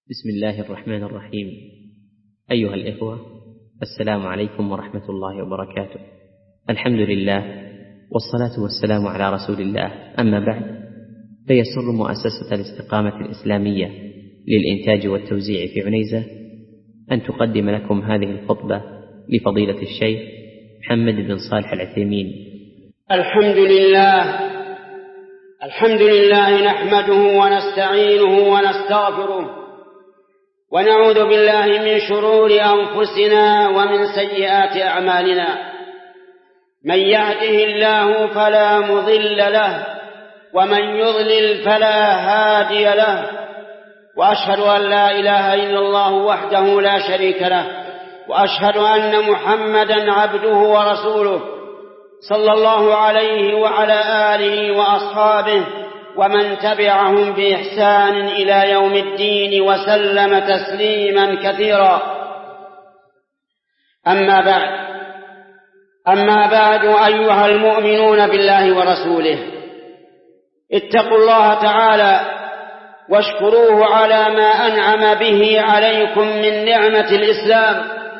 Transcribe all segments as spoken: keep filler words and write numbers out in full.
بسم الله الرحمن الرحيم. أيها الإخوة، السلام عليكم ورحمة الله وبركاته. الحمد لله والصلاة والسلام على رسول الله، أما بعد، فيسر مؤسسة الاستقامة الإسلامية للإنتاج والتوزيع في عنيزة أن تقدم لكم هذه الخطبة لفضيلة الشيخ محمد بن صالح العثيمين. الحمد لله الحمد لله نحمده ونستعينه ونستغفره ونعوذ بالله من شرور أنفسنا ومن سيئات أعمالنا. من يهده الله فلا مضل له ومن يضلل فلا هادي له، وأشهد أن لا إله إلا الله وحده لا شريك له، وأشهد أن محمدا عبده ورسوله صلى الله عليه وعلى آله وأصحابه ومن تبعهم بإحسان إلى يوم الدين وسلم تسليما كثيرا. أما بعد أما بعد أيها المؤمنون بالله ورسوله، اتقوا الله تعالى واشكروه على ما أنعم به عليكم من نعمة الإسلام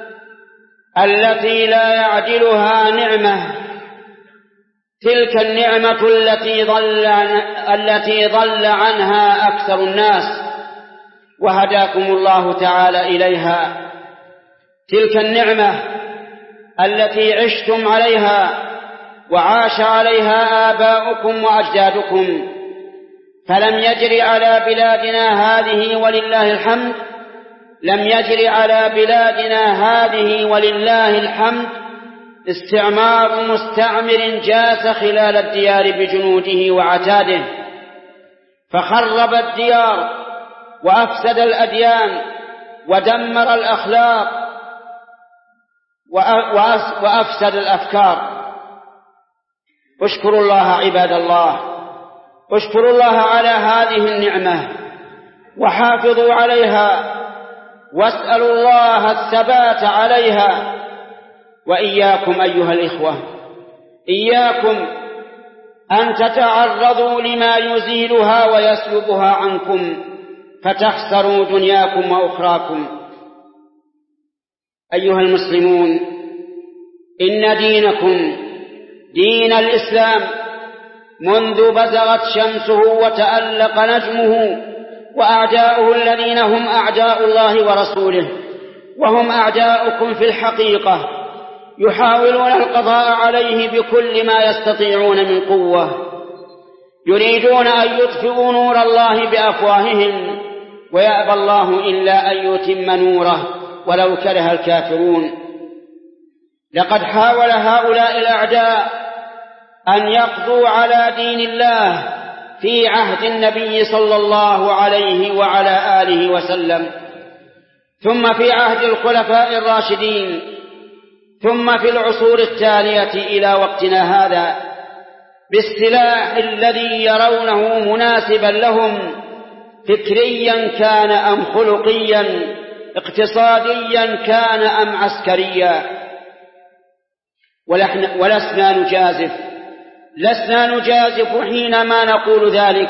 التي لا يعدلها نعمة، تلك النعمة التي ضل التي ضل عنها أكثر الناس وهداكم الله تعالى إليها. تلك النعمة التي عشتم عليها وعاش عليها آباؤكم وأجدادكم، فلم يجري على بلادنا هذه ولله الحمد لم يجري على بلادنا هذه ولله الحمد استعمار مستعمر جاس خلال الديار بجنوده وعتاده، فخرب الديار وأفسد الأديان ودمر الأخلاق وأفسد الأفكار. اشكروا الله عباد الله، اشكروا الله على هذه النعمة وحافظوا عليها واسألوا الله الثبات عليها. وإياكم أيها الإخوة، إياكم أن تتعرضوا لما يزيلها ويسلبها عنكم فتخسروا دنياكم وأخراكم. أيها المسلمون، إن دينكم دين الإسلام منذ بزغت شمسه وتألق نجمه وأعداؤه الذين هم أعداء الله ورسوله وهم أعداؤكم في الحقيقة يحاولون القضاء عليه بكل ما يستطيعون من قوة، يريدون أن يطفئوا نور الله بأفواههم ويأبى الله إلا أن يتم نوره ولو كره الكافرون. لقد حاول هؤلاء الأعداء أن يقضوا على دين الله في عهد النبي صلى الله عليه وعلى آله وسلم، ثم في عهد الخلفاء الراشدين، ثم في العصور التالية إلى وقتنا هذا، بالسلاح الذي يرونه مناسبا لهم فكريا كان أم خلقيا، اقتصاديا كان أم عسكريا. ولسنا نجازف لسنا نجازف حينما نقول ذلك،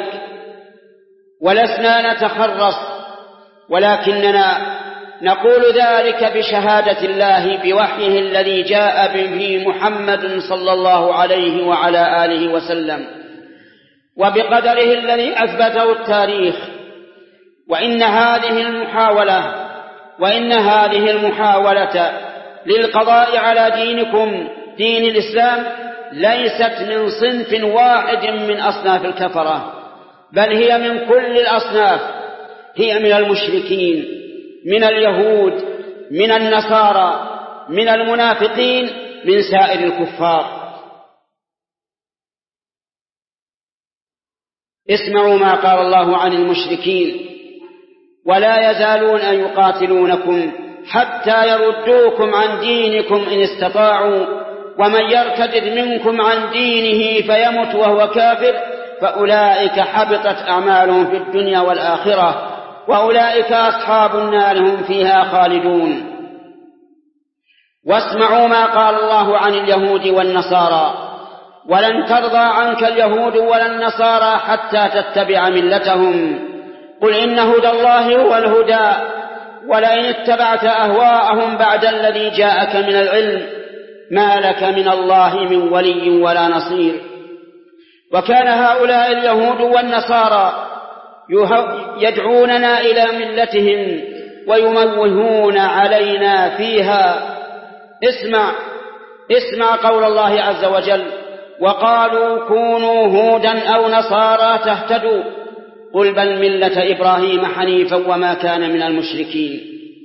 ولسنا نتخرص، ولكننا نقول ذلك بشهادة الله بوحيه الذي جاء به محمد صلى الله عليه وعلى آله وسلم وبقدره الذي أثبته التاريخ. وإن هذه المحاولة وإن هذه المحاولة للقضاء على دينكم دين الإسلام ليست من صنف واحد من أصناف الكفرة، بل هي من كل الأصناف، هي من المشركين، من اليهود، من النصارى، من المنافقين، من سائر الكفار. اسمعوا ما قال الله عن المشركين: ولا يزالون أن يقاتلونكم حتى يردوكم عن دينكم إن استطاعوا، ومن يرتد منكم عن دينه فيمت وهو كافر فأولئك حبطت أعمالهم في الدنيا والآخرة وأولئك أصحاب النار هم فيها خالدون. واسمعوا ما قال الله عن اليهود والنصارى: ولن ترضى عنك اليهود ولا النصارى حتى تتبع ملتهم، قل إن هدى الله هو الهدى ولئن اتبعت أهواءهم بعد الذي جاءك من العلم ما لك من الله من ولي ولا نصير. وكان هؤلاء اليهود والنصارى يدعوننا إلى ملتهم ويموهون علينا فيها. اسمع اسمع قول الله عز وجل: وقالوا كونوا هودا أو نصارى تهتدوا قل بل ملة إبراهيم حنيفا وما كان من المشركين.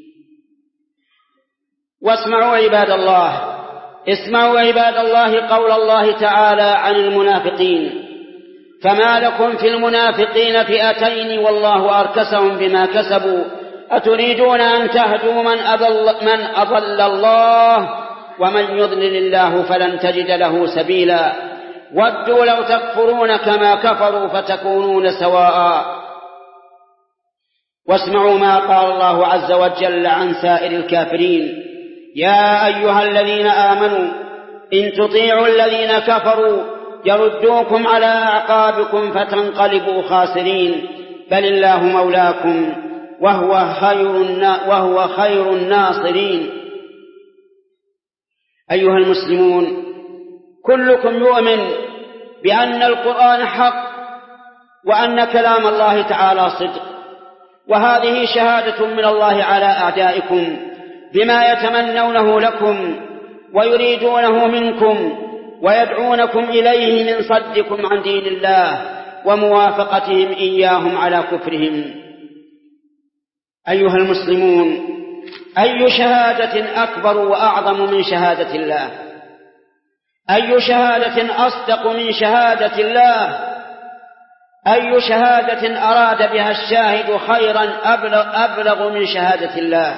واسمعوا عباد الله اسمعوا عباد الله قول الله تعالى عن المنافقين: فما لكم في المنافقين فئتين والله أركسهم بما كسبوا أتريدون أن تهدوا من أضل, من أضل الله ومن يضلل الله فلن تجد له سبيلا ودوا لو تكفرون كما كفروا فتكونون سواء. واسمعوا ما قال الله عز وجل عن سائر الكافرين: يا أيها الذين آمنوا إن تطيعوا الذين كفروا يردوكم على أعقابكم فتنقلبوا خاسرين بل الله مولاكم وهو خير وهو خير الناصرين. أيها المسلمون، كلكم يؤمن بأن القرآن حق وأن كلام الله تعالى صدق، وهذه شهادة من الله على أعدائكم بما يتمنونه لكم ويريدونه منكم ويدعونكم إليه من صدكم عن دين الله وموافقتهم إياهم على كفرهم. أيها المسلمون، أي شهادة أكبر وأعظم من شهادة الله؟ أي شهادة أصدق من شهادة الله؟ أي شهادة أراد بها الشاهد خيرا أبلغ, أبلغ من شهادة الله؟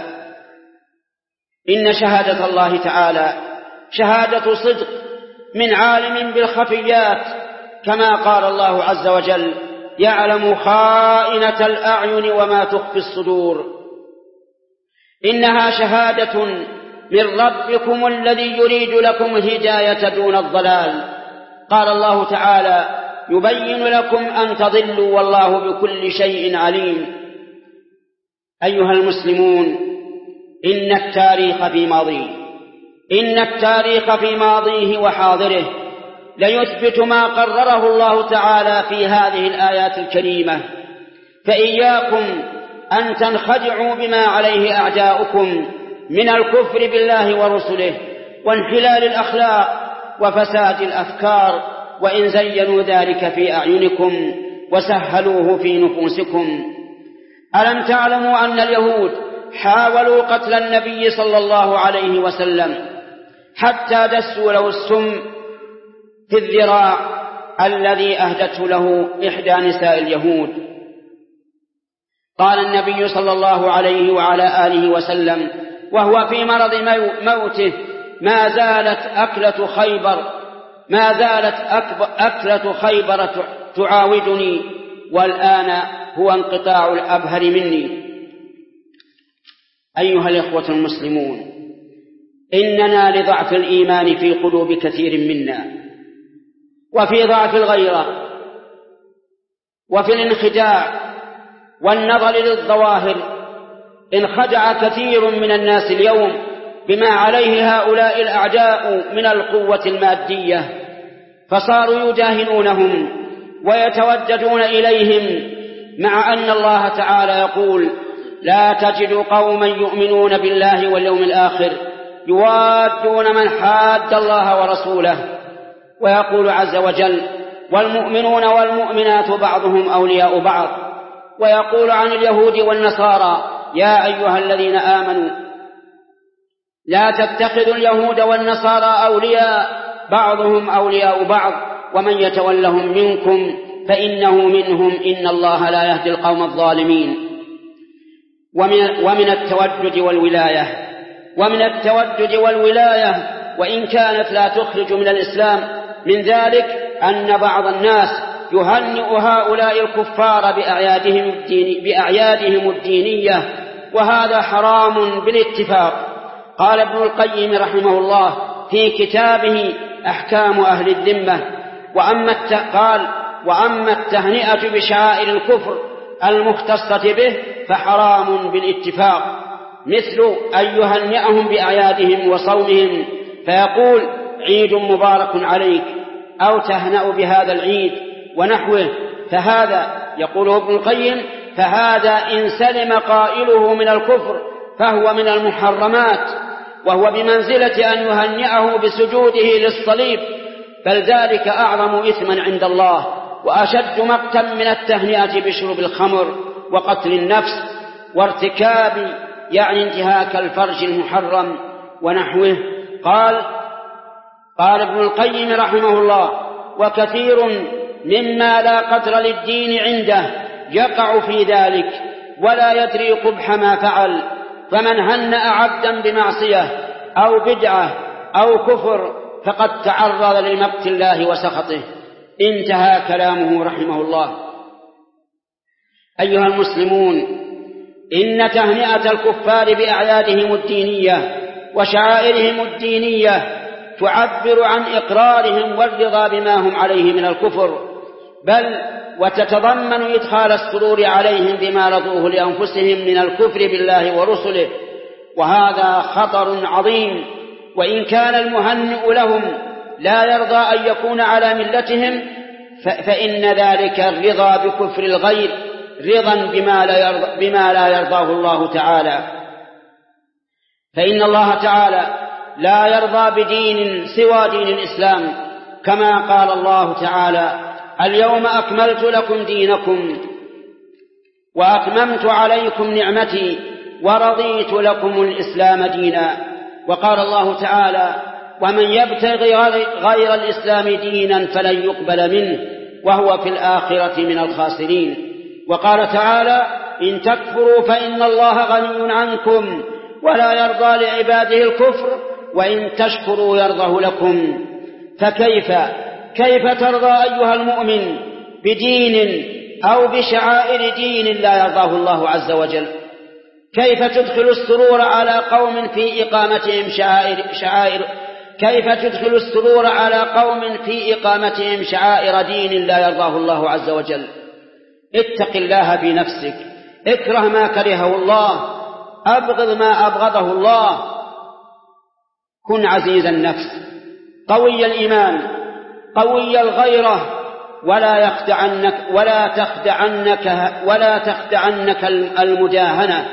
إن شهادة الله تعالى شهادة صدق من عالم بالخفيات، كما قال الله عز وجل: يعلم خائنة الأعين وما تخفي الصدور. إنها شهادة من ربكم الذي يريد لكم الهداية دون الضلال. قال الله تعالى: يبين لكم أن تضلوا والله بكل شيء عليم. أيها المسلمون، إن التاريخ في ماضيه إن التاريخ في ماضيه وحاضره ليثبت ما قرره الله تعالى في هذه الآيات الكريمة، فإياكم أن تنخدعوا بما عليه أعداؤكم من الكفر بالله ورسله وانحلال الأخلاق وفساد الأفكار، وإن زينوا ذلك في أعينكم وسهلوه في نفوسكم. ألم تعلموا أن اليهود حاولوا قتل النبي صلى الله عليه وسلم حتى دسوا له السم في الذراع الذي أهدته له إحدى نساء اليهود. قال النبي صلى الله عليه وعلى آله وسلم وهو في مرض موته: ما زالت أكلة خيبر ما زالت أكلة خيبر تعاودني والآن هو انقطاع الأبهر مني. أيها الإخوة المسلمون، إننا لضعف الإيمان في قلوب كثير منا، وفي ضعف الغيرة، وفي الانخداع والنظر للظواهر، انخدع كثير من الناس اليوم بما عليه هؤلاء الأعداء من القوة المادية، فصاروا يداهنونهم ويتوددون إليهم، مع أن الله تعالى يقول: لا تجد قوما يؤمنون بالله واليوم الآخر يوادون من حاد الله ورسوله. ويقول عز وجل: والمؤمنون والمؤمنات بعضهم أولياء بعض. ويقول عن اليهود والنصارى: يا أيها الذين آمنوا لا تتخذوا اليهود والنصارى أولياء بعضهم أولياء بعض ومن يتولهم منكم فإنه منهم إن الله لا يهدي القوم الظالمين. ومن التودد والولاية ومن التودد والولاية وإن كانت لا تخرج من الإسلام، من ذلك أن بعض الناس يهنئ هؤلاء الكفار بأعيادهم, الدين بأعيادهم الدينية، وهذا حرام بالاتفاق. قال ابن القيم رحمه الله في كتابه أحكام أهل الذمة: وأما قال وأما التهنئة بشعائر الكفر المختصة به فحرام بالاتفاق، مثل أن يهنئهم بأعيادهم وصومهم فيقول عيد مبارك عليك أو تهنأ بهذا العيد ونحوه، فهذا يقوله ابن القيم فهذا إن سلم قائله من الكفر فهو من المحرمات، وهو بمنزلة أن يهنئه بسجوده للصليب، بل ذلك أعظم إثما عند الله وأشد مقتا من التهنئة بشرب الخمر وقتل النفس وارتكاب يعني انتهاك الفرج المحرم ونحوه. قال قال ابن القيم رحمه الله: وكثير مما لا قدر للدين عنده يقع في ذلك ولا يدري قبح ما فعل، فمن هنأ عبدا بمعصية أو بدعة أو كفر فقد تعرض لمقت الله وسخطه. انتهى كلامه رحمه الله. أيها المسلمون، إن تهنئة الكفار بأعيادهم الدينية وشعائرهم الدينية تعبر عن إقرارهم والرضا بما هم عليه من الكفر، بل وتتضمن إدخال السرور عليهم بما رضوه لأنفسهم من الكفر بالله ورسله، وهذا خطر عظيم. وإن كان المهنئ لهم لا يرضى أن يكون على ملتهم فإن ذلك الرضا بكفر الغير رضا بما لا يرضى بما لا يرضاه الله تعالى، فإن الله تعالى لا يرضى بدين سوى دين الإسلام، كما قال الله تعالى: اليوم أكملت لكم دينكم وأتممت عليكم نعمتي ورضيت لكم الإسلام دينا. وقال الله تعالى: ومن يبتغي غير الإسلام دينا فلن يقبل منه وهو في الآخرة من الخاسرين. وقال تعالى: إن تكفروا فإن الله غني عنكم ولا يرضى لعباده الكفر وإن تشكروا يرضه لكم. فكيف كيف ترضى أيها المؤمن بدين أو بشعائر دين لا يرضاه الله عز وجل؟ كيف تدخل السرور على قوم في إقامتهم شعائر, شعائر كيف تدخل السرور على قوم في إقامتهم شعائر دين لا يرضاه الله عز وجل؟ اتق الله بنفسك، اكره ما كرهه الله، أبغض ما أبغضه الله، كن عزيز النفس قوي الإيمان قوي الغيرة، ولا يخدعنك ولا تخدعنك ولا تخدعنك المداهنة.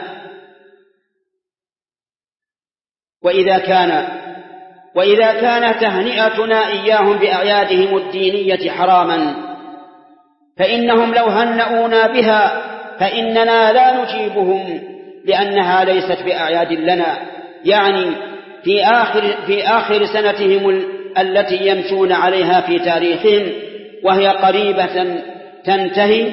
وإذا كان وإذا كان تهنئتنا إياهم بأعيادهم الدينية حراما فإنهم لو هنؤونا بها فإننا لا نجيبهم لأنها ليست بأعياد لنا، يعني في آخر, في آخر سنتهم التي يمشون عليها في تاريخهم وهي قريبة تنتهي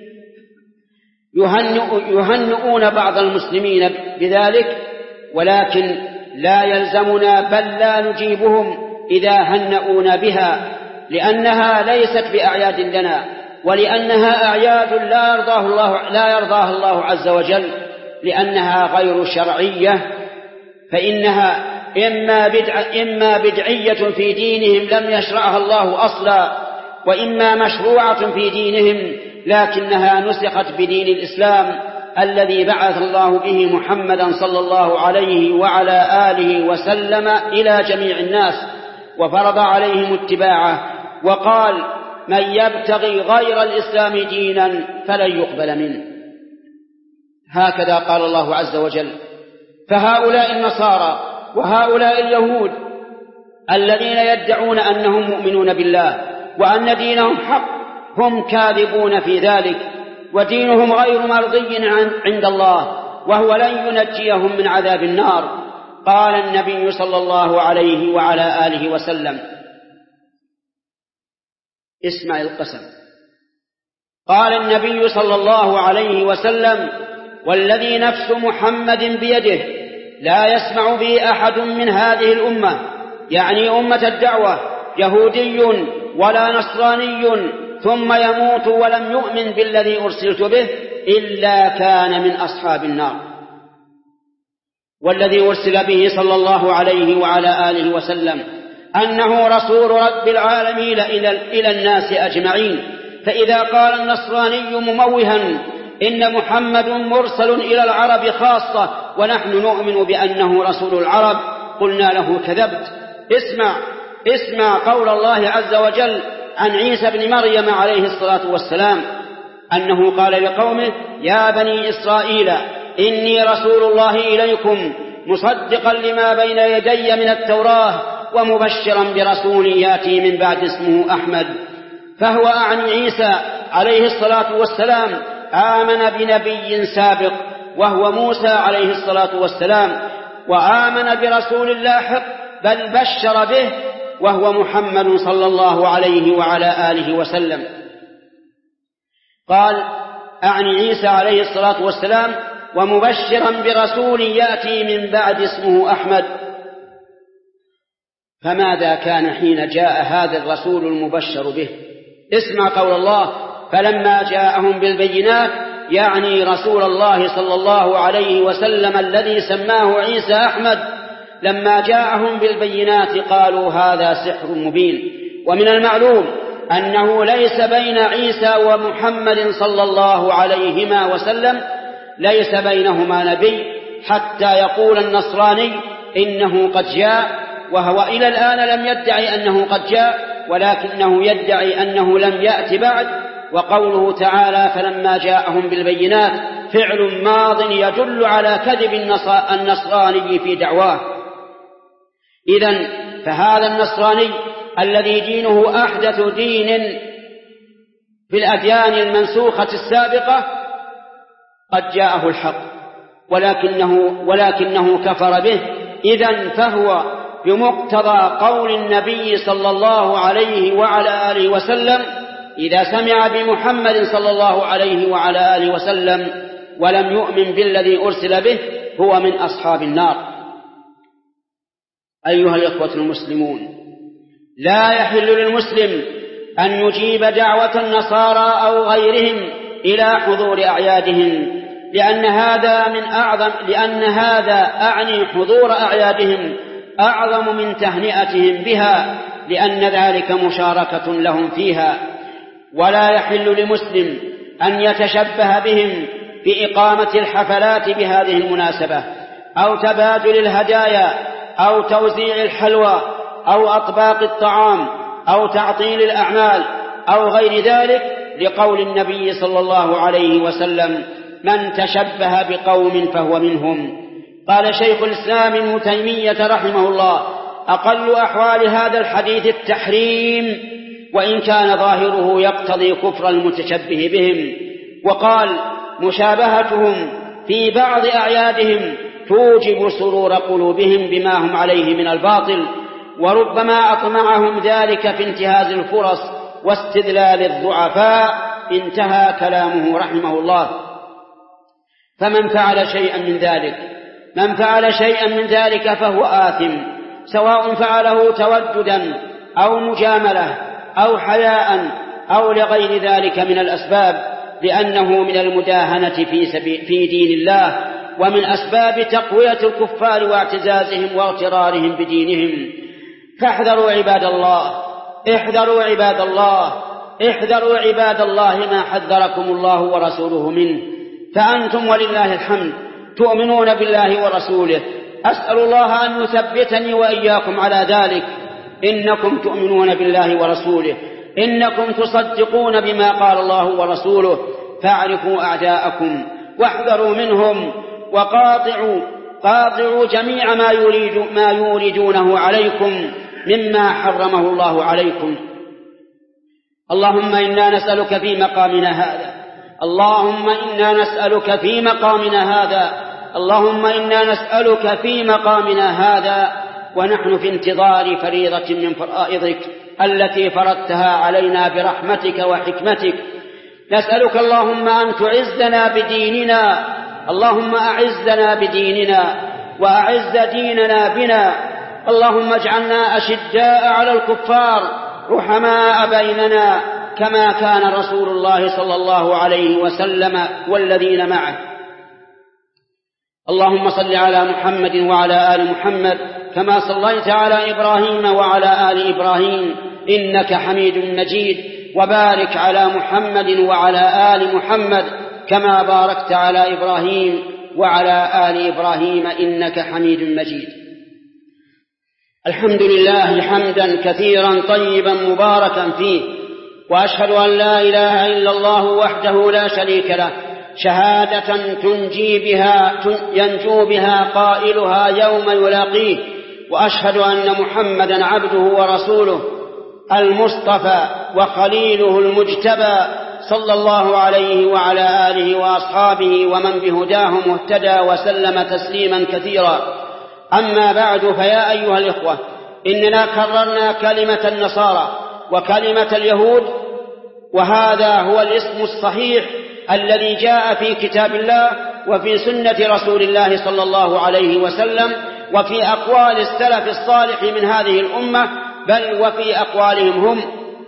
يهنئون بعض المسلمين بذلك، ولكن لا يلزمنا بل لا نجيبهم إذا هنؤونا بها، لأنها ليست بأعياد لنا، ولأنها أعياد لا يرضاه الله, لا يرضاها الله عز وجل، لأنها غير شرعية، فإنها إما, بدع إما بدعية في دينهم لم يشرعها الله أصلا، وإما مشروعة في دينهم لكنها نسخت بدين الإسلام الذي بعث الله به محمدا صلى الله عليه وعلى آله وسلم إلى جميع الناس وفرض عليهم اتباعه، وقال: من يبتغي غير الإسلام دينا فلن يقبل منه. هكذا قال الله عز وجل. فهؤلاء النصارى وهؤلاء اليهود الذين يدعون أنهم مؤمنون بالله وأن دينهم حق هم كاذبون في ذلك، ودينهم غير مرضي عند الله، وهو لن ينجيهم من عذاب النار. قال النبي صلى الله عليه وعلى آله وسلم: اسمع القسم. قال النبي صلى الله عليه وسلم: والذي نفس محمد بيده لا يسمع بي أحد من هذه الأمة، يعني أمة الدعوة، يهودي ولا نصراني ثم يموت ولم يؤمن بالذي أرسلت به إلا كان من أصحاب النار. والذي أرسل به صلى الله عليه وعلى آله وسلم أنه رسول رب العالمين إلى الناس أجمعين، فإذا قال النصراني مموها إن محمد مرسل إلى العرب خاصة ونحن نؤمن بأنه رسول العرب. قلنا له كذبت. اسمع اسمع قول الله عز وجل عن عيسى بن مريم عليه الصلاة والسلام أنه قال لقومه: يا بني إسرائيل إني رسول الله إليكم مصدقا لما بين يدي من التوراة ومبشرا برسول يأتي من بعد اسمه أحمد. فهو أعني عيسى عليه الصلاة والسلام آمن بنبي سابق وهو موسى عليه الصلاة والسلام، وآمن برسول لاحق بل بشر به وهو محمد صلى الله عليه وعلى آله وسلم. قال أعني عيسى عليه الصلاة والسلام ومبشرا برسول يأتي من بعد اسمه أحمد. فماذا كان حين جاء هذا الرسول المبشر به؟ اسمع قول الله: فلما جاءهم بالبينات، يعني رسول الله صلى الله عليه وسلم الذي سماه عيسى أحمد، لما جاءهم بالبينات قالوا هذا سحر مبين. ومن المعلوم أنه ليس بين عيسى ومحمد صلى الله عليهما وسلم ليس بينهما نبي حتى يقول النصراني إنه قد جاء، وهو إلى الآن لم يدعي أنه قد جاء، ولكنه يدعي أنه لم يأت بعد. وقوله تعالى: فلما جاءهم بالبينات فعل ماض يدل على كذب النصراني في دعواه. إذن فهذا النصراني الذي دينه أحدث دين في الأديان المنسوخة السابقة قد جاءه الحق ولكنه, ولكنه كفر به. إذن فهو بمقتضى قول النبي صلى الله عليه وعلى آله وسلم إذا سمع بمحمد صلى الله عليه وعلى آله وسلم ولم يؤمن بالذي أرسل به هو من أصحاب النار. أيها الإخوة المسلمون، لا يحل للمسلم أن يجيب دعوة النصارى أو غيرهم إلى حضور أعيادهم، لأن هذا من أعظم لأن هذا أعني حضور أعيادهم أعظم من تهنئتهم بها، لأن ذلك مشاركة لهم فيها. ولا يحل لمسلم أن يتشبه بهم بإقامة الحفلات بهذه المناسبة أو تبادل الهدايا أو توزيع الحلوى أو أطباق الطعام أو تعطيل الأعمال أو غير ذلك، لقول النبي صلى الله عليه وسلم: من تشبه بقوم فهو منهم. قال شيخ الإسلام ابن تيمية رحمه الله: أقل أحوال هذا الحديث التحريم، وإن كان ظاهره يقتضي كفر المتشبه بهم. وقال: مشابهتهم في بعض أعيادهم توجب سرور قلوبهم بما هم عليه من الباطل، وربما أطمعهم ذلك في انتهاز الفرص واستدلال الضعفاء. انتهى كلامه رحمه الله. فمن فعل شيئا من ذلك من فعل شيئا من ذلك فهو آثم، سواء فعله توددا أو مجاملة أو حياء أو لغير ذلك من الأسباب، لأنه من المداهنة في, في دين الله، ومن أسباب تقوية الكفار واعتزازهم واغترارهم بدينهم. فاحذروا عباد الله احذروا عباد الله احذروا عباد الله ما حذركم الله ورسوله منه. فأنتم ولله الحمد تؤمنون بالله ورسوله. أسأل الله أن يثبتني وإياكم على ذلك. إنكم تؤمنون بالله ورسوله، إنكم تصدقون بما قال الله ورسوله. فاعرفوا أعداءكم واحذروا منهم، وقاطعوا قاطعوا جميع ما يريد ما يوردونه عليكم مما حرمه الله عليكم. اللهم إنا نسألك في مقامنا هذا اللهم إنا نسألك في مقامنا هذا اللهم إنا نسألك في مقامنا هذا ونحن في انتظار فريضة من فرائضك التي فرضتها علينا برحمتك وحكمتك. نسألك اللهم أن تعزنا بديننا اللهم أعزنا بديننا وأعز ديننا بنا. اللهم اجعلنا أشداء على الكفار رحماء بيننا كما كان رسول الله صلى الله عليه وسلم والذين معه. اللهم صل على محمد وعلى آل محمد كما صليت على إبراهيم وعلى آل إبراهيم إنك حميد مجيد. وبارك على محمد وعلى آل محمد كما باركت على إبراهيم وعلى آل إبراهيم إنك حميد مجيد. الحمد لله حمدا كثيرا طيبا مباركا فيه، وأشهد أن لا إله إلا الله وحده لا شريك له شهادة تنجي بها ينجو بها قائلها يوم يلاقيه، وأشهد أن محمدا عبده ورسوله المصطفى وخليله المجتبى صلى الله عليه وعلى آله وأصحابه ومن بهداهم اهتدى وسلم تسليما كثيرا. أما بعد، فيا أيها الإخوة، إننا كررنا كلمة النصارى وكلمة اليهود، وهذا هو الاسم الصحيح الذي جاء في كتاب الله وفي سنة رسول الله صلى الله عليه وسلم وفي أقوال السلف الصالح من هذه الأمة، بل وفي أقوالهم هم.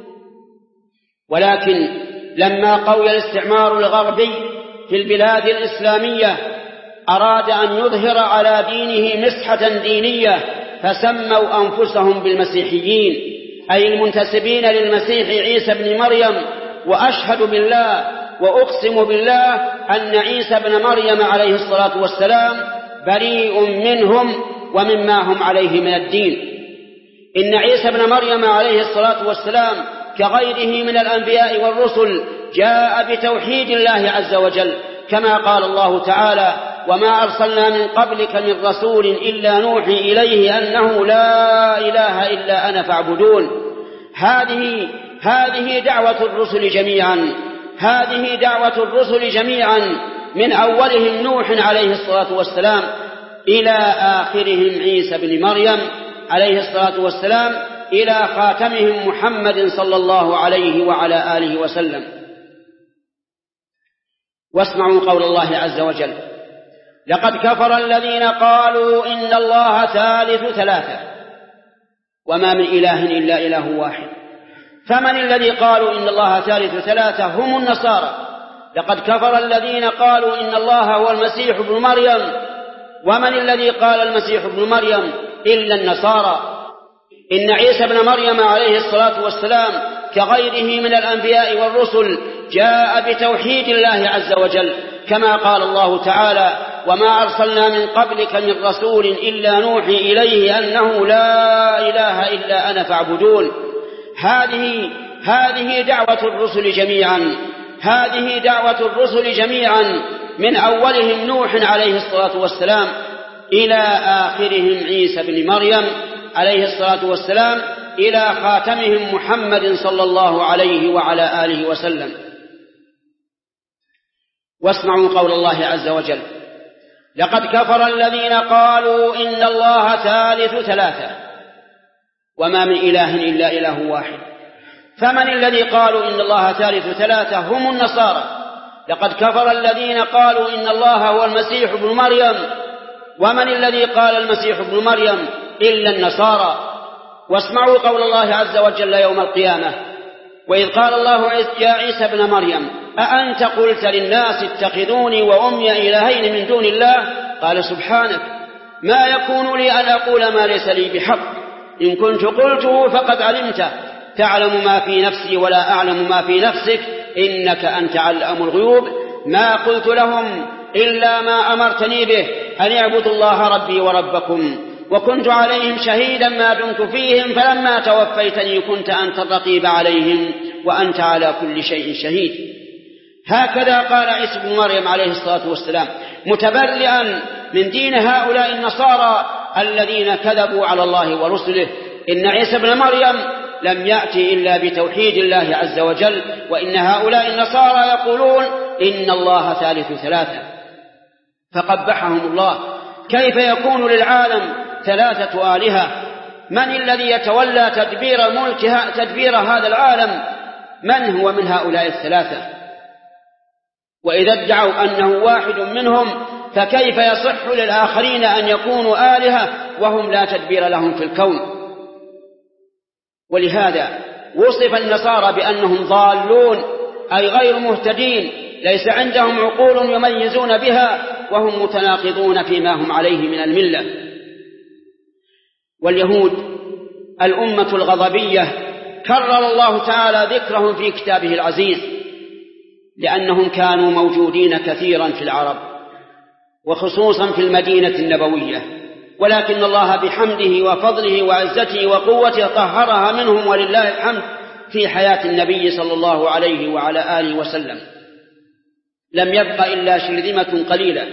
ولكن لما قوي الاستعمار الغربي في البلاد الإسلامية أراد أن يظهر على دينه مسحة دينية، فسموا أنفسهم بالمسيحيين، أي المنتسبين للمسيح عيسى بن مريم. وأشهد بالله وأقسم بالله أن عيسى بن مريم عليه الصلاة والسلام بريء منهم ومما هم عليه من الدين. إن عيسى بن مريم عليه الصلاة والسلام كغيره من الأنبياء والرسل جاء بتوحيد الله عز وجل، كما قال الله تعالى: وما أرسلنا من قبلك من رسول إلا نوحي إليه أنه لا إله إلا أنا فاعبدون. هذه هذه دعوة الرسل جميعا هذه دعوة الرسل جميعا من أولهم نوح عليه الصلاة والسلام إلى آخرهم عيسى بن مريم عليه الصلاة والسلام إلى خاتمهم محمد صلى الله عليه وعلى آله وسلم. واسمعوا قول الله عز وجل: لقد كفر الذين قالوا إن الله ثالث ثلاثة وما من إله إلا إله واحد. فمن الذي قالوا إن الله ثالث ثلاثة؟ هم النصارى. لقد كفر الذين قالوا إن الله هو المسيح ابن مريم. ومن الذي قال المسيح ابن مريم إلا النصارى. إن عيسى ابن مريم عليه الصلاة والسلام كغيره من الأنبياء والرسل جاء بتوحيد الله عز وجل، كما قال الله تعالى: وما أرسلنا من قبلك من رسول إلا نوحي إليه أنه لا إله إلا أنا فاعبدون. هذه هذه دعوة الرسل جميعا هذه دعوة الرسل جميعا من أولهم نوح عليه الصلاة والسلام إلى آخرهم عيسى بن مريم عليه الصلاة والسلام إلى خاتمهم محمد صلى الله عليه وعلى آله وسلم. واسمعوا قول الله عز وجل: لقد كفر الذين قالوا إن الله ثالث ثلاثة وما من إله إلا إله واحد. فمن الذي قالوا إن الله ثالث ثلاثة؟ هم النصارى. لقد كفر الذين قالوا إن الله هو المسيح ابن مريم. ومن الذي قال المسيح ابن مريم إلا النصارى. واسمعوا قول الله عز وجل يوم القيامة: وإذ قال الله يا عيسى ابن مريم أأنت قلت للناس اتخذوني وأمي إلهين من دون الله؟ قال سبحانك ما يكون لي أن أقول ما ليس لي بحق، إن كنت قلته فقد علمته، تعلم ما في نفسي ولا أعلم ما في نفسك، إنك أنت علام الغيوب. ما قلت لهم إلا ما أمرتني به، أن اعبدوا الله ربي وربكم، وكنت عليهم شهيدا ما دمت فيهم، فلما توفيتني كنت أنت الرقيب عليهم وأنت على كل شيء شهيد. هكذا قال عيسى بن مريم عليه الصلاة والسلام، متبرئا من دين هؤلاء النصارى الذين كذبوا على الله ورسله. إن عيسى بن مريم لم يأتي إلا بتوحيد الله عز وجل، وإن هؤلاء النصارى يقولون إن الله ثالث ثلاثة، فقبحهم الله. كيف يكون للعالم ثلاثة آلهة؟ من الذي يتولى تدبير الملك تدبير هذا العالم؟ من هو من هؤلاء الثلاثة؟ وإذا ادعوا أنه واحد منهم فكيف يصح للآخرين أن يكونوا آلهة وهم لا تدبير لهم في الكون؟ ولهذا وصف النصارى بأنهم ضالون، أي غير مهتدين، ليس عندهم عقول يميزون بها، وهم متناقضون فيما هم عليه من الملة. واليهود الأمة الغضبية كرر الله تعالى ذكرهم في كتابه العزيز، لأنهم كانوا موجودين كثيرا في العرب وخصوصا في المدينة النبوية، ولكن الله بحمده وفضله وعزته وقوته طهرها منهم ولله الحمد في حياة النبي صلى الله عليه وعلى آله وسلم، لم يبق إلا شرذمة قليلة.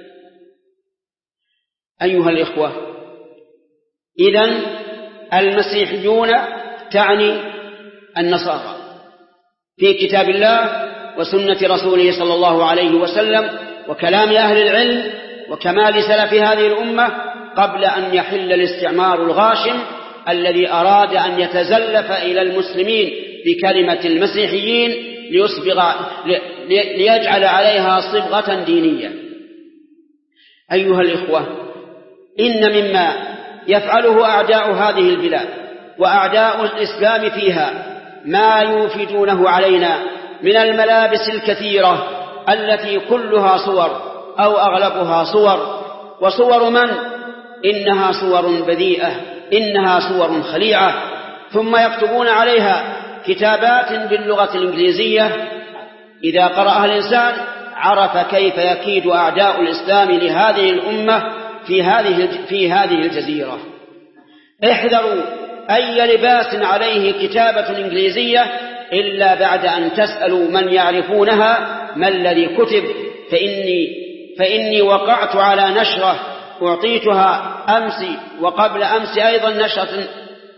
أيها الإخوة، إذن المسيحيون تعني النصارى في كتاب الله وسنة رسوله صلى الله عليه وسلم وكلام أهل العلم وكمال سلف هذه الأمة قبل أن يحل الاستعمار الغاشم الذي أراد أن يتزلف إلى المسلمين بكلمة المسيحيين ليصبغ ليجعل عليها صبغة دينية. أيها الإخوة، إن مما يفعله أعداء هذه البلاد وأعداء الإسلام فيها ما يوفدونه علينا من الملابس الكثيرة التي كلها صور أو أغلبها صور، وصور من؟ إنها صور بذيئة، إنها صور خليعة، ثم يكتبون عليها كتابات باللغة الإنجليزية. إذا قرأها الإنسان عرف كيف يكيد أعداء الإسلام لهذه الأمة في هذه في هذه الجزيرة. احذروا أي لباس عليه كتابة إنجليزية إلا بعد أن تسألوا من يعرفونها ما الذي كتب، فإني, فإني وقعت على نشرة أعطيتها أمس وقبل أمس أيضا نشرة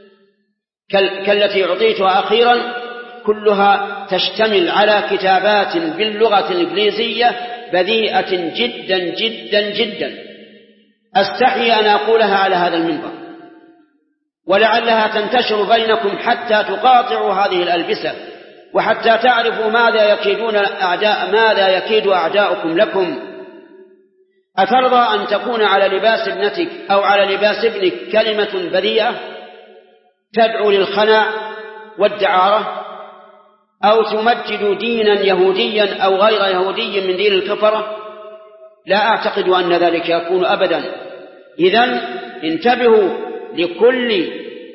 كالتي أعطيتها أخيرا، كلها تشتمل على كتابات باللغة الإنجليزية بذيئة جدا جدا جدا، أستحي أن أقولها على هذا المنبر، ولعلها تنتشر بينكم حتى تقاطعوا هذه الألبسة وحتى تعرفوا ماذا يكيدون أعداء ماذا يكيد أعداؤكم لكم. أترضى أن تكون على لباس ابنتك أو على لباس ابنك كلمة بذيئة تدعو للخناع والدعارة، أو تمجد دينا يهوديا أو غير يهودي من دين الكفرة؟ لا أعتقد أن ذلك يكون أبدا. إذن انتبهوا لكل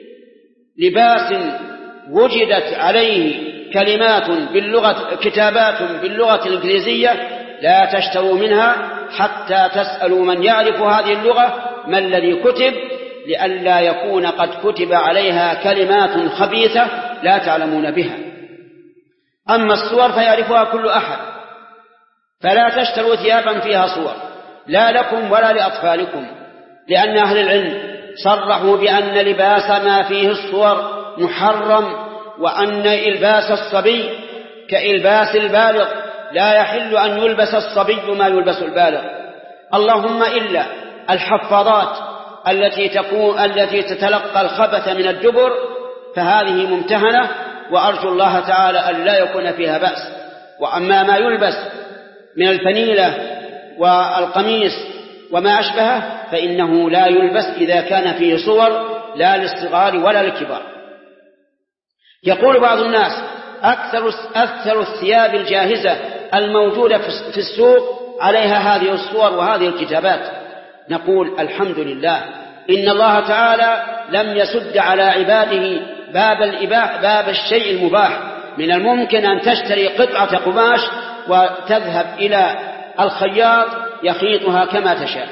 لباس وجدت عليه كلمات باللغة كتابات باللغة الإنجليزية لا تشتروا منها حتى تسألوا من يعرف هذه اللغة ما الذي كتب، لئلا يكون قد كتب عليها كلمات خبيثة لا تعلمون بها. أما الصور فيعرفها كل أحد، فلا تشتروا ثيابا فيها صور لا لكم ولا لأطفالكم، لأن أهل العلم صرحوا بأن لباس ما فيه الصور محرم، وأن إلباس الصبي كإلباس البالغ، لا يحل أن يلبس الصبي ما يلبس البالغ، اللهم إلا الحفاظات التي تكون التي تتلقى الخبث من الدبر، فهذه ممتهنة وأرجو الله تعالى أن لا يكون فيها بأس. وأما ما يلبس من الفنيلة والقميص وما أشبهه فإنه لا يلبس إذا كان فيه صور لا للصغار ولا للكبار. يقول بعض الناس أكثر, أكثر الثياب الجاهزة الموجودة في السوق عليها هذه الصور وهذه الكتابات. نقول الحمد لله، إن الله تعالى لم يسد على عباده باب الإباح باب الشيء المباح. من الممكن أن تشتري قطعة قماش وتذهب إلى الخياط يخيطها كما تشاء.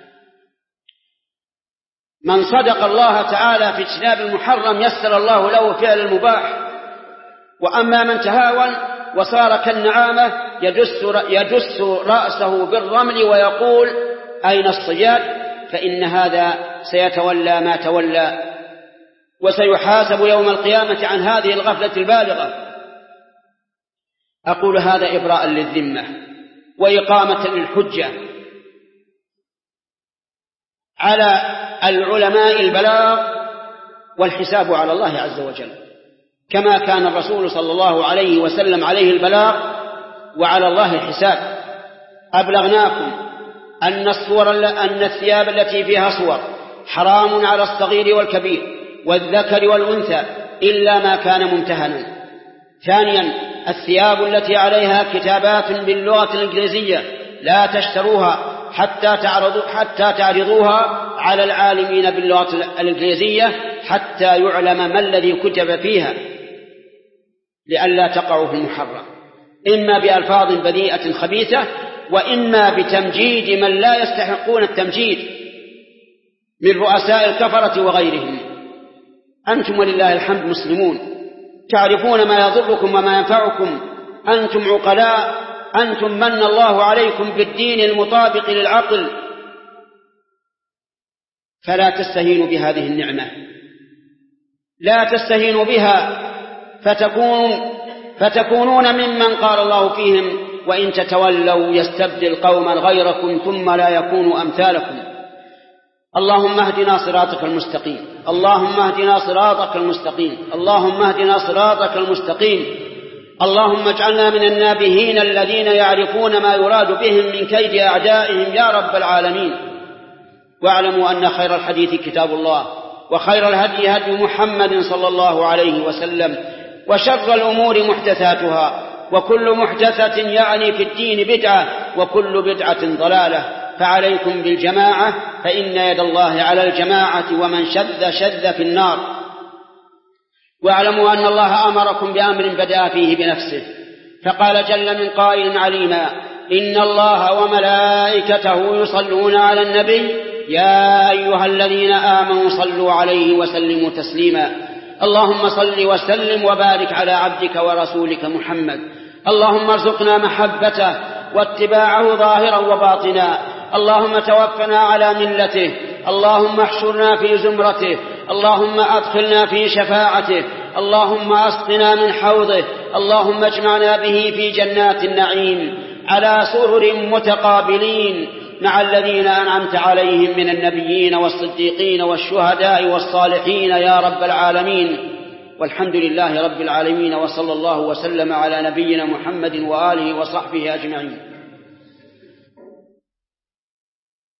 من صدق الله تعالى في اجتناب المحرم يسر الله له فعل المباح، وأما من تهاون وصار كالنعامة يدس, يدس رأسه بالرمل ويقول أين الصياد، فإن هذا سيتولى ما تولى وسيحاسب يوم القيامة عن هذه الغفلة البالغة. أقول هذا إبراء للذمة وإقامة للحجة على العلماء البلاغ، والحساب على الله عز وجل، كما كان الرسول صلى الله عليه وسلم عليه البلاغ وعلى الله الحساب. أبلغناكم أن الصور أن الثياب التي فيها صور حرام على الصغير والكبير والذكر والأنثى إلا ما كان ممتهنا. ثانيا، الثياب التي عليها كتابات باللغة الإنجليزية لا تشتروها حتى تعرضوا حتى تعرضوها على العالمين باللغة الإنجليزية حتى يعلم ما الذي كتب فيها لئلا تقعوا في المحرم. إما بألفاظ بذيئة خبيثة وإما بتمجيد من لا يستحقون التمجيد من رؤساء الكفرة وغيرهم. أنتم ولله الحمد مسلمون، تعرفون ما يضركم وما ينفعكم، أنتم عقلاء، أنتم من الله عليكم بالدين المطابق للعقل، فلا تستهينوا بهذه النعمة، لا تستهينوا بها فتكون فتكونون ممن قال الله فيهم: وإن تتولوا يستبدل قوما غيركم ثم لا يكونوا أمثالكم. اللهم اهدنا صراطك المستقيم، اللهم اهدنا صراطك المستقيم، اللهم اهدنا صراطك المستقيم. اللهم اجعلنا من النابهين الذين يعرفون ما يراد بهم من كيد أعدائهم يا رب العالمين. واعلموا أن خير الحديث كتاب الله، وخير الهدي هدي محمد صلى الله عليه وسلم، وشر الأمور محدثاتها، وكل محدثة يعني في الدين بدعة، وكل بدعة ضلالة. فعليكم بالجماعة، فإن يد الله على الجماعة، ومن شذ شذ في النار. واعلموا أن الله أمركم بأمر بدأ فيه بنفسه، فقال جل من قائل عليما: إن الله وملائكته يصلون على النبي يا أيها الذين آمنوا صلوا عليه وسلموا تسليما. اللهم صل وسلم وبارك على عبدك ورسولك محمد. اللهم ارزقنا محبته واتباعه ظاهرا وباطنا. اللهم توفنا على ملته. اللهم احشرنا في زمرته. اللهم أدخلنا في شفاعته. اللهم أسقنا من حوضه. اللهم اجمعنا به في جنات النعيم على سرر متقابلين مع الذين أنعمت عليهم من النبيين والصديقين والشهداء والصالحين يا رب العالمين. والحمد لله رب العالمين، وصلى الله وسلم على نبينا محمد وآله وصحبه أجمعين.